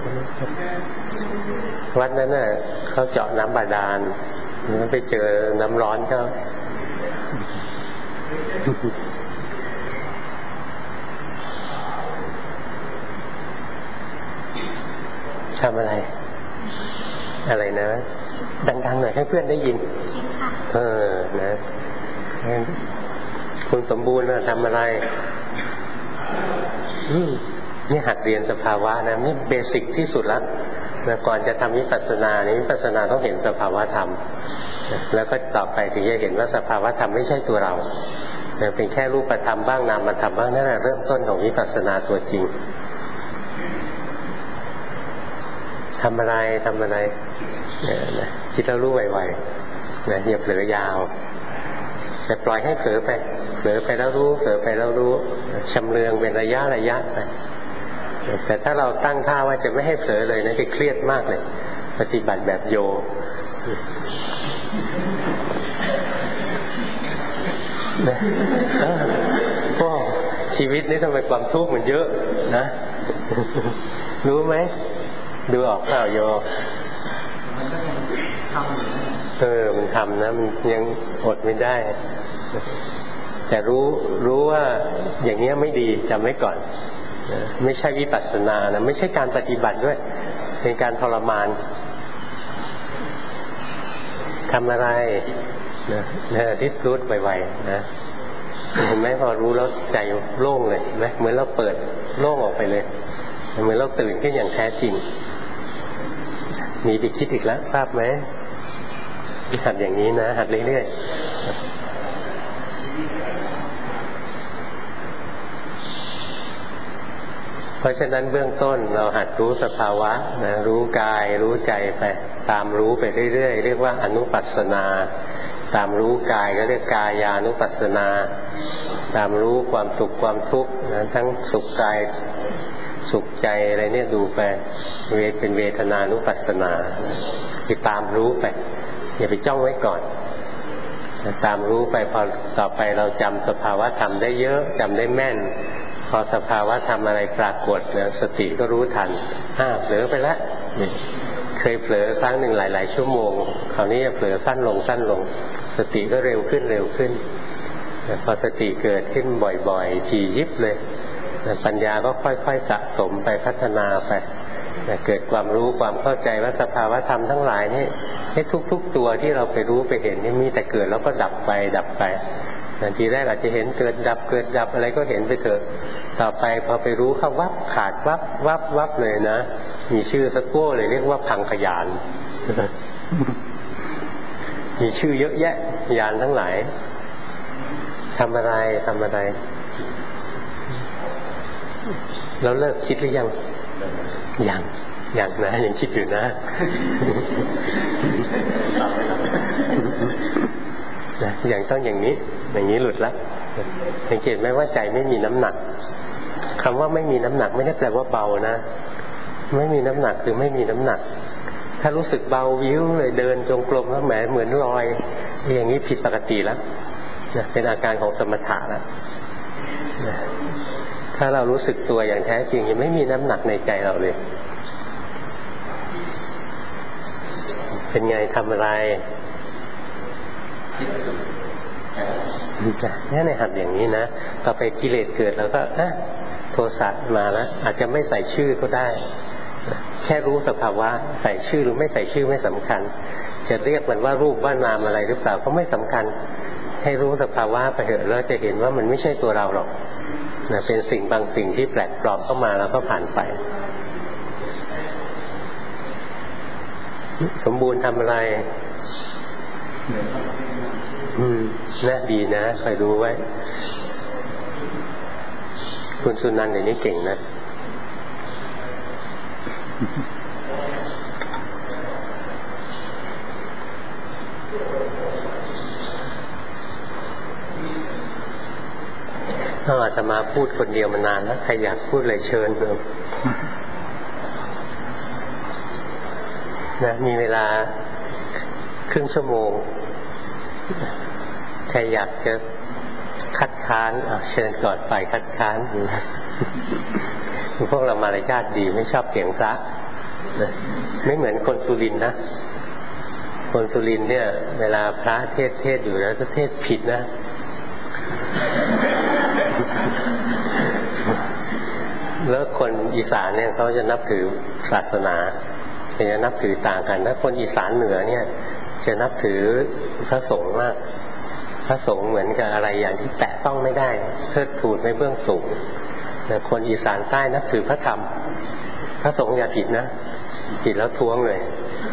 วัดนั้นน่ะเขาเจาะน้ำบาดาลแล้วไปเจอน้ำร้อนก็ทำอะไรอะไรนะดังๆหน่อยให้เพื่อนได้ยินเออนะคุณสมบูรณ์นะทำอะไรอืมนี่หัดเรียนสภาวะนะนี่เบสิกที่สุดแล้วนะก่อนจะทำวิปัสสนานี่วิปัสสนาต้องเห็นสภาวะธรรมนะแล้วก็ต่อไปถึงจะเห็นว่าสภาวะธรรมไม่ใช่ตัวเรานะเป็นแค่รูปธรรมบ้างนามธรรมบ้างนั่นแหละเริ่มต้นของวิปัสสนาตัวจริงทำอะไรทำอะไรนะคิดแล้วรู้ไวๆนะอย่าเผลอยาวแต่ปล่อยให้เผลอไปเผลอไปแล้วรู้เผลอไปแล้วรู้ชำเลืองเป็นระยะระยะไปแต่ถ้าเราตั้งท่าว่าจะไม่ให้เผลอเลยนะจะเครียดมากเลยปฏิบัติแบบโยนะโอ้ชีวิตนี้ทำไมความทุกข์มันเยอะนะรู้ไหมดูออกเปล่าโยเออมันทำนะมันยังอดไม่ได้แต่รู้รู้ว่าอย่างนี้ไม่ดีจำไว้ก่อนนะไม่ใช่วิปัสสนานะไม่ใช่การปฏิบัติด้วยเป็นการทรมานทำอะไรนะนะที่รู้ไวๆนะเห็นไหมพอรู้แล้วใจโล่งเลยเห็นไหมเหมือนเราเปิดโล่งออกไปเลยเหมือนเราตื่นขึ้นอย่างแท้จริงมีไปคิดอีกแล้วทราบไหมหัดอย่างนี้นะหัดเรื่อยๆเพราะฉะนั้นเบื้องต้นเราหัดรู้สภาวะนะรู้กายรู้ใจไปตามรู้ไปเรื่อยๆเรียกว่าอนุปัสสนาตามรู้กายก็เรียกกายานุปัสสนาตามรู้ความสุขความทุกข์นะทั้งสุขกายสุขใจอะไรเนี่ยดูไปเวทเป็นเวทนานุปัสสนาคือตามรู้ไปอย่าไปจ้องไว้ก่อนตามรู้ไปพอต่อไปเราจำสภาวะธรรมได้เยอะจำได้แม่นพอสภาวะธรรมอะไรปรากฏเนี่ยสติก็รู้ทันอ้าเผลอไปแล้วเคยเผลอครั้งหนึ่งหลายๆชั่วโมงคราวนี้จะเผลอสั้นลงสั้นลงสติก็เร็วขึ้นเร็วขึ้นพอสติเกิดขึ้นบ่อยๆถี่ยิบเลยปัญญาก็ค่อยๆสะสมไปพัฒนาไปเกิดความรู้ความเข้าใจว่าสภาวะธรรมทั้งหลายนี่ให้ทุกๆตัวที่เราไปรู้ไปเห็นนี่มีแต่เกิดแล้วก็ดับไปดับไปทีแรกอาจจะเห็นเกิดดับเกิดดับอะไรก็เห็นไปเถอะต่อไปพอไปรู้เข้าวับขาดวับวับวับเลยนะมีชื่อสักโก้เลยเรียกว่าพังขยาน มีชื่อเยอะแยะยานทั้งหลายทำอะไรทำอะไรแล้วเลิกคิดหรือยังยังยังนะยังคิดอยู่นะ นะอย่างต้องอย่างนี้อย่างนี้หลุดละสังเกตไหมว่าใจไม่มีน้ำหนักคำว่าไม่มีน้ำหนักไม่ได้แปลว่าเบานะไม่มีน้ำหนักคือไม่มีน้ำหนักถ้ารู้สึกเบาวิวเลยเดินจงกรมแล้วแหมเหมือนลอยอย่างนี้ผิดปกติแล้วนะเป็นอาการของสมถะแล้วนะถ้าเรารู้สึกตัวอย่างแท้จริงยังไม่มีน้ำหนักในใจเราเลยเป็นไงทำอะไรนี่ในหัดอย่างนี้นะต่อไปกิเลสเกิดแล้วก็อ่ะโทสะมาแล้วอาจจะไม่ใส่ชื่อก็ได้แค่รู้สภาวะใส่ชื่อหรือไม่ใส่ชื่อไม่สำคัญจะเรียกมันว่ารูปว่านามอะไรหรือเปล่าก็ไม่สำคัญให้รู้สภาวะไปเถอะแล้วจะเห็นว่ามันไม่ใช่ตัวเราหรอกนะเป็นสิ่งบางสิ่งที่แปลกปลอมเข้ามาแล้วก็ผ่านไปสมบูรณ์ทำอะไรอืมน่าดีนะคอยดูไว้คุณสุนันท์เดี๋ยวนี้เก่งนะถ้าอาตมาพูดคนเดียวมานานแล้วใครอยากพูดอะไรเชิญเถอะนะมีเวลาครึ่งชั่วโมงใครอยากจะคัดค้านเชิญก่อนฝ่ายคัดค้านพวกเรามารยาทดีไม่ชอบเสียงพระไม่เหมือนคนสุรินทร์นะคนสุรินทร์เนี่ยเวลาพระเทศเทศอยู่แล้วก็เทศผิดนะแล้วคนอีสานเนี่ยเขาจะนับถือศาสนาจะนับถือต่างกันถ้าคนอีสานเหนือเนี่ยจะนับถือพระสงฆ์มากพระสงฆ์เหมือนกับอะไรอย่างที่แตะต้องไม่ได้เทิดทูนไม่เบื้องสูงแต่คนอีสานใต้นับถือพระธรรมพระสงฆ์อย่าผิดนะผิดแล้วท้วงเลย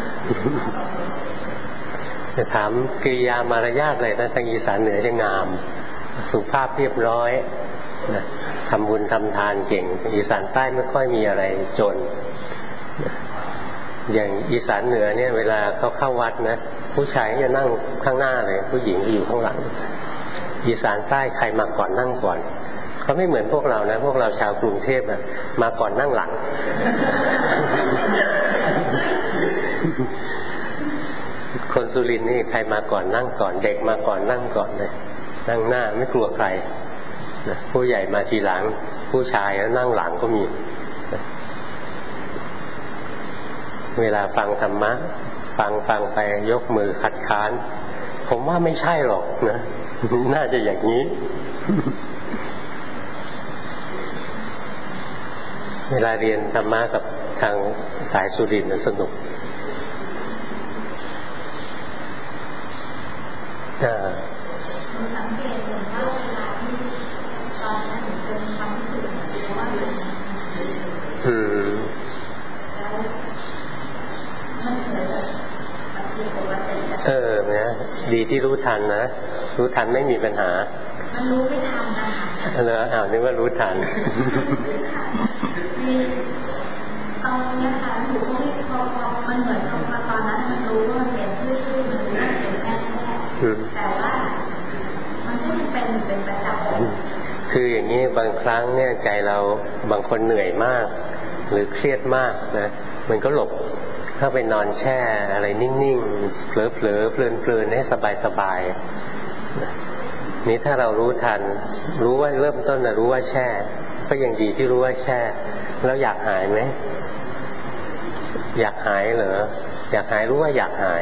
จะถามกิริยามารยาทอะไรนะทางอีสานเหนือจะงามสุภาพเรียบร้อยนะทำบุญทำทานเก่งอีสานใต้ไม่ค่อยมีอะไรจนอย่างอีสานเหนือเนี่ยเวลาเขาเข้าวัดนะผู้ชายจะนั่งข้างหน้าเลยผู้หญิงจะอยู่ข้างหลังอีสานใต้ใครมาก่อนนั่งก่อนเขาไม่เหมือนพวกเรานะพวกเราชาวกรุงเทพนะมาก่อนนั่งหลัง คนสุรินทร์นี่ใครมาก่อนนั่งก่อนเด็กมาก่อนนั่งก่อนเลยนั่งหน้าไม่กลัวใครนะผู้ใหญ่มาทีหลังผู้ชายแล้วนั่งหลังก็มีนะเวลาฟังธรรมะฟังฟังไปยกมือคัดค้านผมว่าไม่ใช่หรอกนะน่าจะอย่างนี้ เวลาเรียนธรรมะกับทางสายสุรินทร์สนุกอ่าสังเกตเห็นว่าเวลาที่ตอนนั้นเป็นความรู้สึกว่าอืมเออนะดีที่รู้ทันนะรู้ทันไม่มีปัญหามันรู้ไม่ทันนะคะเหรออ้าวนึกว่ารู้ทันตอนนี้ค่ะอยู่ก็ไม่พอมันเหมือนกับตอนนั้นมันรู้ว่ามันเป็นชื่อชื่อมันรู้ว่าเป็นแค่แค่แต่ว่ามันก็ยังเป็นเป็นประจำคืออย่างนี้บางครั้งเนี่ยใจเราบางคนเหนื่อยมากหรือเครียดมากนะมันก็หลบเข้าไปนอนแช่อะไรนิ่งๆเผลอๆเพลินๆให้สบายๆนี้ถ้าเรารู้ทันรู้ว่าเริ่มต้นนะรู้ว่าแช่ก็ยังดีที่รู้ว่าแช่แล้วอยากหายไหมอยากหายเหรออยากหายรู้ว่าอยากหาย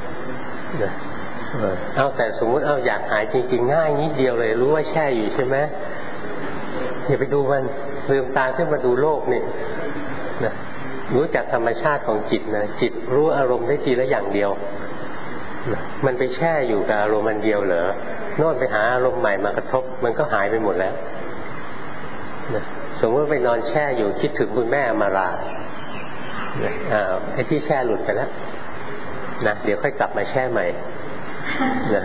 เอาแต่สมมุติเอาอยากหายจริงๆง่ายนิดเดียวเลยรู้ว่าแช่อยู่ใช่ไหมอย่าไปดูมันลืมตาขึ้นมาดูโลกนี่นะรู้จักธรรมชาติของจิตนะจิตรู้อารมณ์ได้ทีละอย่างเดียวมันไปแช่อยู่กับอารมณ์มันเดียวเหรอโน่นไปหาอารมณ์ใหม่มากระทบมันก็หายไปหมดแล้วสมมติไปนอนแช่อยู่คิดถึงคุณแม่มาลาอ้าวไอ้ที่แช่หลุดไปแล้วนะเดี๋ยวค่อยกลับมาแช่ใหม่นะ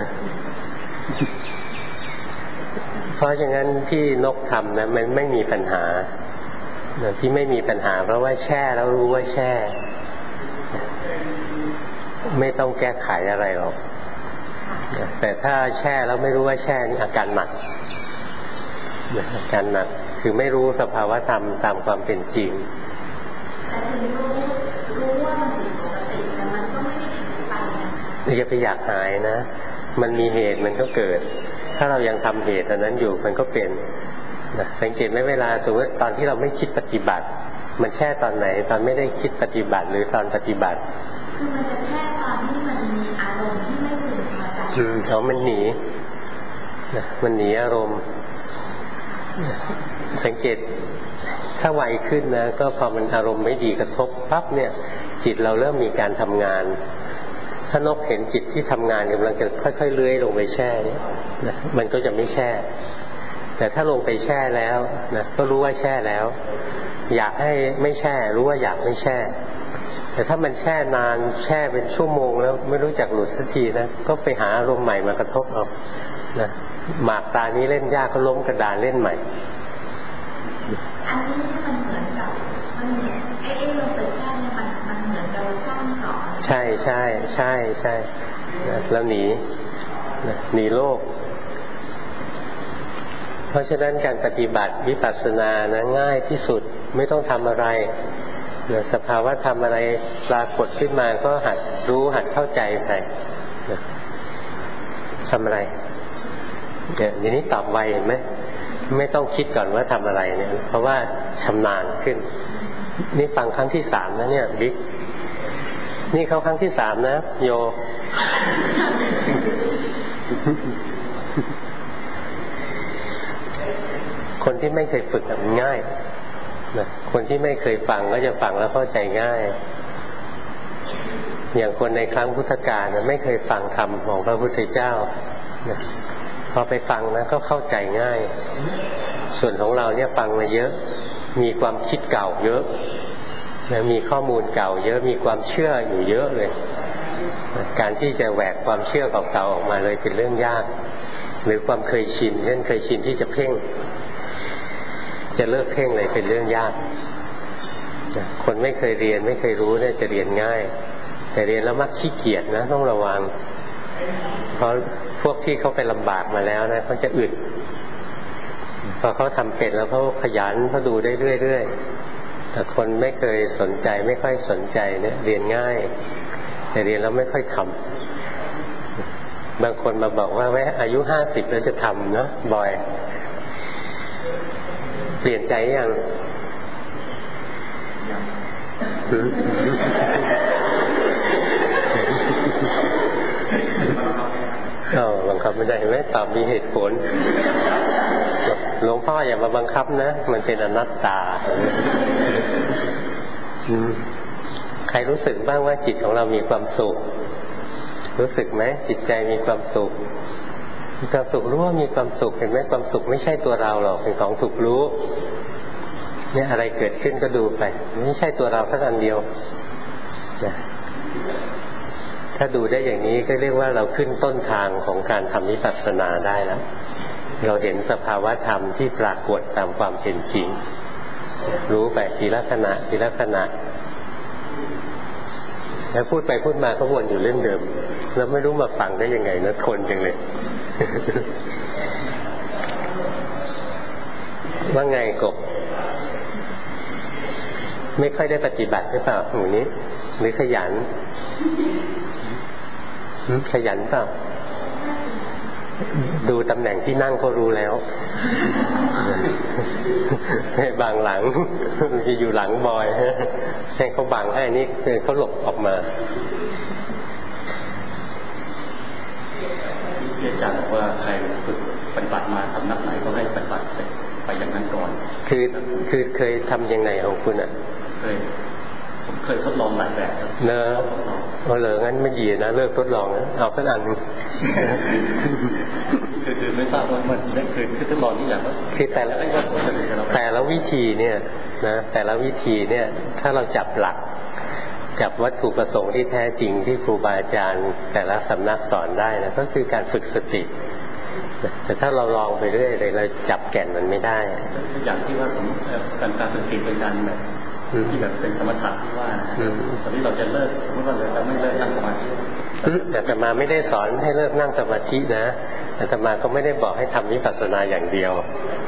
เพราะฉะนั้นที่นกทำนะมันไม่มีปัญหาที่ไม่มีปัญหาเพราะว่าแช่แล้วรู้ว่าแช่ไม่ต้องแก้ไขอะไรหรอกแต่ถ้าแช่แล้วไม่รู้ว่าแช่นี่อาการหนักอาการหนักคือไม่รู้สภาวะธรรมตามความเป็นจริงแต่ถึงรู้รู้ว่ามันผิดปกติแต่มันก็ไม่ได้หายไปอย่าไปอยากหายนะมันมีเหตุมันก็เกิดถ้าเรายังทำเหตุอันนั้นอยู่มันก็เป็นนะสังเกตไหมเวลาสมมติตอนที่เราไม่คิดปฏิบัติมันแช่ตอนไหนตอนไม่ได้คิดปฏิบัติหรือตอนปฏิบัติคือมันจะแช่ตอนที่มันมีอารมณ์ที่ไม่พึงพอใจอืมเขามันหนีนะมันหนีอารมณ์สังเกตถ้าไวขึ้นนะก็พอมันอารมณ์ไม่ดีกระทบปั๊บเนี่ยจิตเราเริ่มมีการทำงานถ้านกเห็นจิตที่ทำงานกำลังจะค่อยๆเลื้อยลงไปแช่เนี่ยนะมันก็จะไม่แช่แต่ถ้าลงไปแช่แล้วนะก็รู้ว่าแช่แล้วอยากให้ไม่แช่รู้ว่าอยากไม่แช่แต่ถ้ามันแช่นานแช่เป็นชั่วโมงแล้วไม่รู้จักหลุดสักทีนะก็ไปหาอารมณ์ใหม่มากระทบเอานะหมากตานี้เล่นยากก็ล้มกระดานเล่นใหม่อันนี้มันเหมือนกับมันเหมือนไอ้ไอ้ลงไปแช่เนี่ยมันมันเหมือนเราสร้างต่อใช่ใช่ใช่ใช่แล้วหนีหนีโลกเพราะฉะนั้นการปฏิบัติวิปัสสนานะง่ายที่สุดไม่ต้องทำอะไรสภาวะธรรมอะไรปรากฏขึ้นมาก็หัดรู้หัดเข้าใจไปทำอะไรเดี๋ยวนี้ตอบไวเห็นไหมไม่ต้องคิดก่อนว่าทำอะไรเนี่ยเพราะว่าชำนาญขึ้นนี่ฟังครั้งที่สามนะเนี่ยบิ๊กนี่เขาครั้งที่สามนะโยคนที่ไม่เคยฝึกมันง่ายนะคนที่ไม่เคยฟังก็จะฟังแล้วเข้าใจง่ายอย่างคนในครั้งพุทธกาลนะไม่เคยฟังธรรมของพระพุทธเจ้านะพอไปฟังนะก็เข้าใจง่ายส่วนของเราเนี่ยฟังมาเยอะมีความคิดเก่าเยอะนะมีข้อมูลเก่าเยอะมีความเชื่ออยู่เยอะเลยการที่จะแหวกความเชื่อเก่าๆออกมาเลยเป็นเรื่องยากหรือความเคยชินเช่นเคยชินที่จะเพ่งจะเลิกเพ่งเลยเป็นเรื่องยากคนไม่เคยเรียนไม่เคยรู้เนี่ยจะเรียนง่ายแต่เรียนแล้วมักขี้เกียจนะต้องระวังเพราะพวกที่เขาไปลำบากมาแล้วนะเขาจะอึดพอเขาทำเป็นแล้วเขาขยันเขาดูได้เรื่อยๆแต่คนไม่เคยสนใจไม่ค่อยสนใจเนี่ยเรียนง่ายแต่เรียนแล้วไม่ค่อยทำบางคนมาบอกว่าแม้อายุห้าสิบแล้วจะทำเนาะบ่อยเปลี่ยนใจยังอ๋อบังคับไม่ได้ไหมตอบมีเหตุผลหลวงพ่ออย่ามาบังคับนะมันเป็นอนัตตาใครรู้สึกบ้างว่าจิตของเรามีความสุขรู้สึกไหมจิตใจมีความสุขมีความสุขรู้ว่ามีความสุขเห็นไหมความสุขไม่ใช่ตัวเราหรอกเป็นของถูกรู้เนี่ยอะไรเกิดขึ้นก็ดูไปไม่ใช่ตัวเราสักอันเดียวนะถ้าดูได้อย่างนี้ก็เรียกว่าเราขึ้นต้นทางของการทำวิปัสสนาได้แล้วเราเห็นสภาวะธรรมที่ปรากฏตามความเป็นจริงรู้ไปทีละขณะทีละขณะแล้วพูดไปพูดมาก็วนอยู่เรื่องเดิมแล้วไม่รู้มาฟังได้ยังไงนะทนจังเลย ว่าไงกบไม่ค่อยได้ปฏิบัติหรือเปล่าหนูนี้หรือขยันขยันเปล่าดูตำแหน่งที่นั่งก็รู้แล้วบางหลังจะอยู่หลังบอยให้เขาบังให้นี่คือเขาหลบออกมาอาจารย์บอกว่าใครฝึกปฏิบัติมาสำนักไหนก็ให้ปฏิบัติไปอย่างนั้นก่อนคือคือเคยทำยังไงของคุณอ่ะเคยผมเคยทดลองหลายแบบเนอะเอาเลยงั้นไม่ดีนะเลิกทดลองนะเอาสักอันคือคือไม่ทราบว่ามันคือคือทดลองนี่อย่างว่าคือแต่ละแต่ละวิธีเนี่ยนะแต่ละวิธีเนี่ยถ้าเราจับหลักจับวัตถุประสงค์ที่แท้จริงที่ครูบาอาจารย์แต่ละสำนักสอนได้นะก็คือการฝึกสติแต่ถ้าเราลองไปเรื่อยเลยเราจับแก่นมันไม่ได้อย่างที่ว่าสมมติการการฝึกจิตเป็นการแบบที่แบบเป็นสมถะที่ว่านะตอนนี้เราจะเลิกสมมติว่าเราจะไม่เลิกนั่งสมาธิแต่อาตมาไม่ได้สอนให้เลิกนั่งสมาธินะอาตมาก็ไม่ได้บอกให้ทำวิปัสสนาอย่างเดียว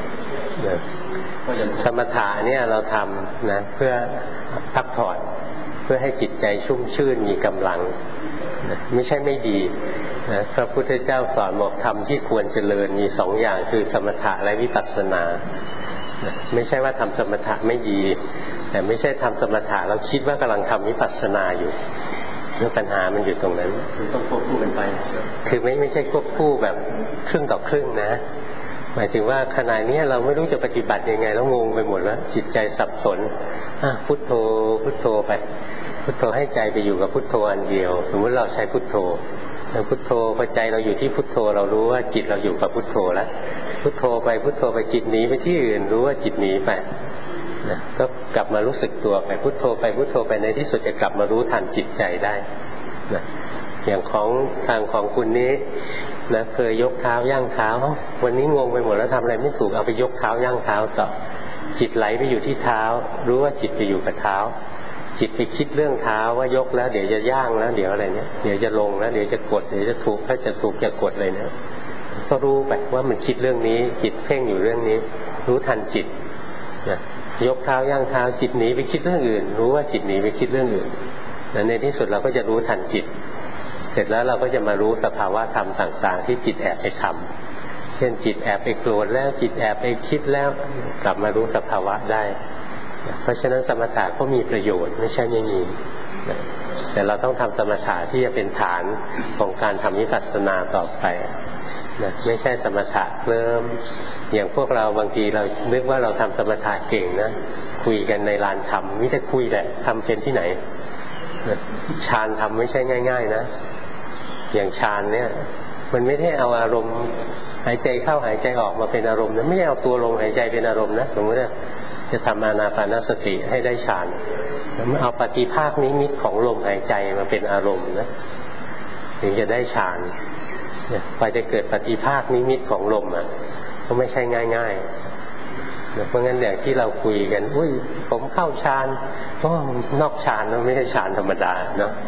สมถะเนี่ยเราทำนะเพื่อพักผ่อนเพื่อให้จิตใจชุ่มชื่นมีกำลังไม่ใช่ไม่ดีนะพระพุทธเจ้าสอนบอกธรรมที่ควรเจริญมีสองอย่างคือสมถะและวิปัสสนาไม่ใช่ว่าทำสมถะไม่ดีแต่ไม่ใช่ทำสมถะแล้วคิดว่ากำลังทำวิปัสสนาอยู่เรื่องปัญหามันอยู่ตรงนั้นคือต้องควบคู่กันไปคือไม่ไม่ใช่ควบคู่แบบครึ่งต่อครึ่งนะหมายถึงว่าขณะนี้เราไม่รู้จะปฏิบัติยังไงแล้วงงไปหมดแล้วจิตใจสับสนพุทโธพุทโธไปพุทโธให้ใจไปอยู่กับพุทโธอันเดียวสมมติเราใช้พุทโธแล้วพุทโธพอใจเราอยู่ที่พุทโธเรารู้ว่าจิตเราอยู่กับพุทโธแล้วพุทโธไปพุทโธไปจิตหนีไปที่อื่นรู้ว่าจิตหนีไปนะก็กลับมารู้สึกตัวไปพุทโธไปพุทโธไปในที่สุดจะกลับมารู้ทันจิตใจได้นะอย่างของทางของคุณนี้นะเคยยกเท้าย่างเท้าวันนี้งงไปหมดแล้วทำอะไรไม่ถูกเอาไปยกเท้าย่างเท้าต่อจิตไหลไปอยู่ที่เท้ารู้ว่าจิตไปอยู่กับเท้าจิตไปคิดเรื่องเท้าว่ายกแล้วเดี๋ยวจะย่างแล้วเดี๋ยวอะไรเนี้ยเดี๋ยวจะลงแล้วเดี๋ยวจะกดเดี๋ยวจะถูกถ้าจะถูกจะกดอะไรเนี้ยก็รู้ไปว่ามันคิดเรื่องนี้จิตเพ่งอยู่เรื่องนี้รู้ทันจิตนะยกเท้าย่างเท้าจิตหนีไปคิดเรื่องอื่นรู้ว่าจิตหนีไปคิดเรื่องอื่นแล้วในที่สุดเราก็จะรู้ทันจิตเสร็จแล้วเราก็จะมารู้สภาวะธรรมต่างๆที่จิตแอบไปทำเช่นจิตแอบไปโกรธแล้วจิตแอบไปคิดแล้วกลับมารู้สภาวะได้เพราะฉะนั้นสมถะก็มีประโยชน์ไม่ใช่ไม่มีแต่เราต้องทำสมถะที่จะเป็นฐานของการทำวิปัสสนาต่อไปนะไม่ใช่สมถะเริ่มอย่างพวกเราบางทีเรานึกว่าเราทำสมถะเก่งนะคุยกันในลานธรรมไม่ได้คุยแหละทำเป็นที่ไหนฌานทำไม่ใช่ง่ายๆนะอย่างฌานเนี่ยมันไม่ได้เอาอารมณ์หายใจเข้าหายใจออกมาเป็นอารมณ์นะไม่ได้เอาตัวลงหายใจเป็นอารมณ์นะสมมติว่าจะทำอานาปานสติให้ได้ฌานแล้วเอาปฏิภาคนิมิตของลมหายใจมาเป็นอารมณ์นะถึงจะได้ฌานเนี่ยไปจะเกิดปฏิภาคนิมิตของลมอ่ะก็ไม่ใช่ง่ายๆเพราะงั้นอย่างที่เราคุยกันอุ้ยผมเข้าฌานก็นอกฌานนะไม่ใช่ฌานธรรมดาเนาะ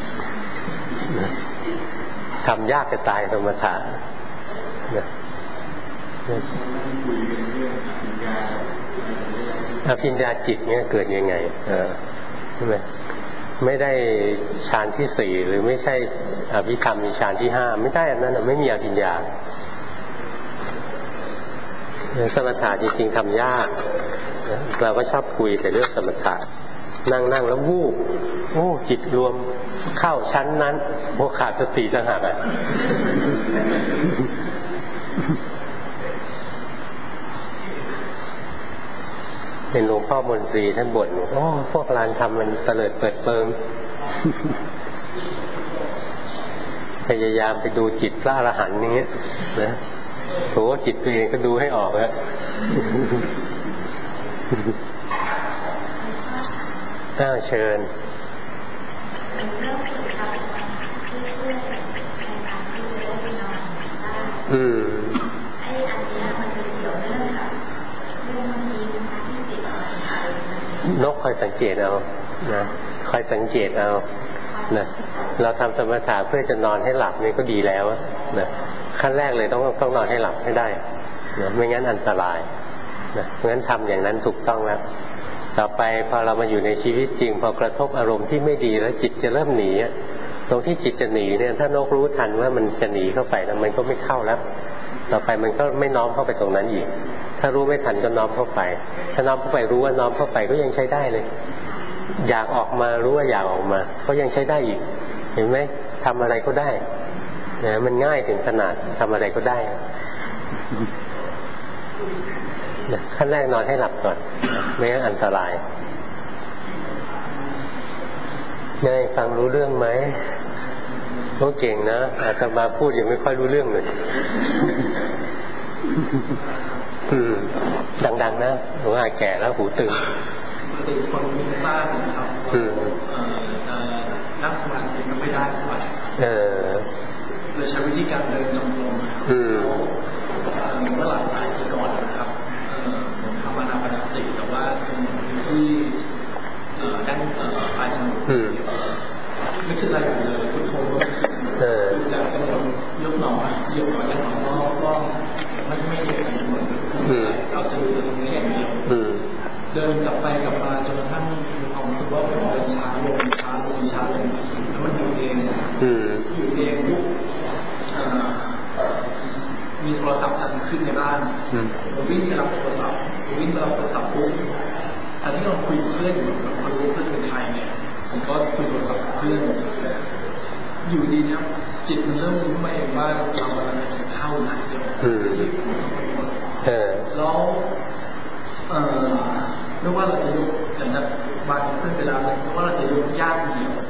ทำยากจะตายสมถะอภิญญาจิตเนี่ยเกิดยังไงเออใช่ไหมไม่ได้ฌานที่สี่หรือไม่ใช่อภิธรรมมีฌานที่ห้าไม่ได้อันนั้นไม่มีอภิญญาสมถะจริงๆทำยากเราก็ชอบคุยแต่เรื่องสมถะนั่งนั่งแล้ววูบโอ้จิตรวมเข้าชั้นนั้นโอ้ขาดสติต่างหากอ่ะเป็นหลวงพ่อมนตรีท่านบ่นโอ้พวกลานธรรมมันเตลิดเปิดเปิงพยายามไปดูจิตพระอรหันต์อย่างเงี้ยนะโถจิตตัวเองก็ดูให้ออกแล้วน่าเชิญอืมไอ้อันนี้มันเป็นเกี่ยวเรื่องกับเรื่องบางทีนะคะที่ติดนกคอยสังเกตเอานะคอยสังเกตเอานะเราทำสมถะเพื่อจะนอนให้หลับนี่ก็ดีแล้วนะขั้นแรกเลยต้องต้องนอนให้หลับให้ได้นะไม่งั้นอันตรายนะเพราะงั้นทำอย่างนั้นถูกต้องแล้วต่อไปพอเรามาอยู่ในชีวิตจริงพอกระทบอารมณ์ที่ไม่ดีแล้วจิตจะเริ่มหนีตรงที่จิตจะหนีเนี่ยถ้านกรู้ทันว่ามันจะหนีเข้าไปแล้วมันก็ไม่เข้าแล้วต่อไปมันก็ไม่น้อมเข้าไปตรงนั้นอีกถ้ารู้ไม่ทันก็น้อมเข้าไปถ้าน้อมเข้าไปรู้ว่าน้อมเข้าไปก็ยังใช้ได้เลยอยากออกมารู้ว่าอยากออกมาก็ยังใช้ได้อีกเห็นไหมทำอะไรก็ได้นะมันง่ายถึงขนาดทำอะไรก็ได้ขั้นแรกนอนให้หลับก่อนไม่งั้นอันตรายไงฟังรู้เรื่องไหมเขาเก่งนะอาตมาพูดยังไม่ค่อยรู้เรื่องเลยอืมดังๆนะหลวงอาแก่แล้วหูตึงคือคนฟุ้งซ่านนะครับอืมนั่งสมาธิมันไม่ได้ทุกวันเออเลยใช้วิธีการเดินจงกรมอืมเมื่อหลายหลายปีก่อนนะครับผมทำอนาปานสติแต่ว่าเป็นที่ด้านปลายจมูกไม่คิดอะไรเลยพุทโธก็ไม่คิดจะกำหนดยกหนอเหยียบหนอยังหนอก็ไม่ไม่เยอะกันหมดเราจะดูตรงนี้อย่างเดียวเดินกลับไปกลับมาจนกระทั่งมีความรู้สึกว่าผมเดินช้าลงช้าลงช้าลงแล้วมันอยู่เองอยู่เองปุ๊บมีโทรศัพท์สั่นขึ้นในบ้านผมวิ่งไปรับโทรศัพท์ผมวิ่งไปรับโทรศัพท์ปุ๊บตอนที่เราคุยกับเพื่อนอยู่เราคนรู้เพื่อนเป็นใครเนี่ยผมก็คุยโทรศัพท์กับเพื่อนอยู่ดีเนี่ยจิตมันเริ่มรู้มาเองว่าเรากำลังจะเข้าหนักเสียแล้วเอ่อไม่ว่าเราจะยกหลังจากบานขึ้นไปแล้วไม่ว่าเราจะยกยากเดียว